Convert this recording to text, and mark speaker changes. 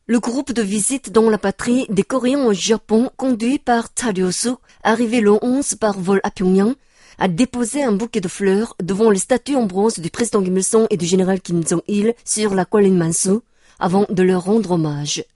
Speaker 1: Le groupe de visite dans la patrie des Coréens au Japon, conduit par Cha Ryo-suk, arrivé le 11 par vol à Pyongyang, a déposé un bouquet de fleurs devant les statues en bronze du président Kim Il-sung et du général Kim Jong-il sur la colline Mansu, avant de leur rendre hommage.